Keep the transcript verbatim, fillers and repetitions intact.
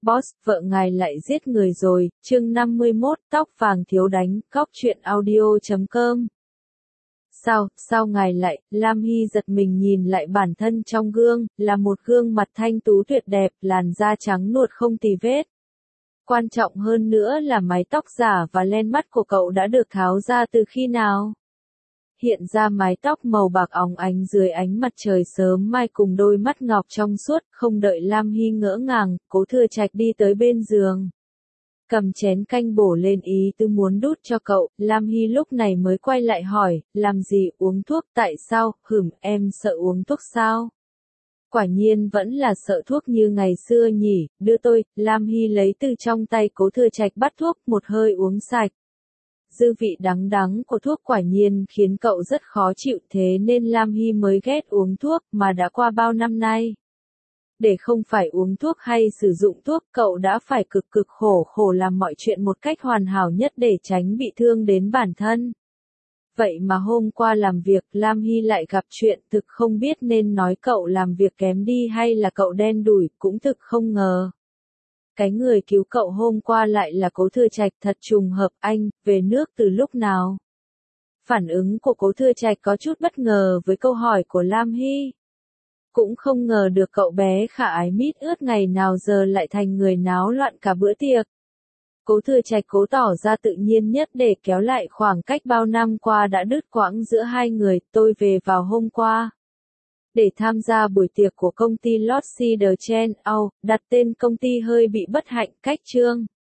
Boss, vợ ngài lại giết người rồi, chương năm mươi mốt, tóc vàng thiếu đánh, góc truyện audio chấm com. Sao, sao ngài lại, Lam Hy giật mình nhìn lại bản thân trong gương, là một gương mặt thanh tú tuyệt đẹp, làn da trắng nuột không tì vết. Quan trọng hơn nữa là mái tóc giả và len mắt của cậu đã được tháo ra từ khi nào? Hiện ra mái tóc màu bạc óng ánh dưới ánh mặt trời sớm mai cùng đôi mắt ngọc trong suốt, không đợi Lam Hy ngỡ ngàng, Cố Thừa Trạch đi tới bên giường. Cầm chén canh bổ lên ý tư muốn đút cho cậu, Lam Hy lúc này mới quay lại hỏi, làm gì, uống thuốc, tại sao, hửm, em sợ uống thuốc sao? Quả nhiên vẫn là sợ thuốc như ngày xưa nhỉ, đưa tôi, Lam Hy lấy từ trong tay Cố Thừa Trạch bắt thuốc, một hơi uống sạch. Dư vị đắng đắng của thuốc quả nhiên khiến cậu rất khó chịu, thế nên Lam Hy mới ghét uống thuốc, mà đã qua bao năm nay. Để không phải uống thuốc hay sử dụng thuốc, cậu đã phải cực cực khổ khổ làm mọi chuyện một cách hoàn hảo nhất để tránh bị thương đến bản thân. Vậy mà hôm qua làm việc, Lam Hy lại gặp chuyện, thực không biết nên nói cậu làm việc kém đi hay là cậu đen đủi, cũng thực không ngờ. Cái người cứu cậu hôm qua lại là Cố Thừa Trạch, thật trùng hợp. Anh, về nước từ lúc nào? Phản ứng của Cố Thừa Trạch có chút bất ngờ với câu hỏi của Lam Hy. Cũng không ngờ được cậu bé khả ái mít ướt ngày nào giờ lại thành người náo loạn cả bữa tiệc. Cố Thừa Trạch cố tỏ ra tự nhiên nhất để kéo lại khoảng cách bao năm qua đã đứt quãng giữa hai người. Tôi về vào hôm qua để tham gia buổi tiệc của công ty Lotte The Chen. Âu, đặt tên công ty hơi bị bất hạnh, cách chương.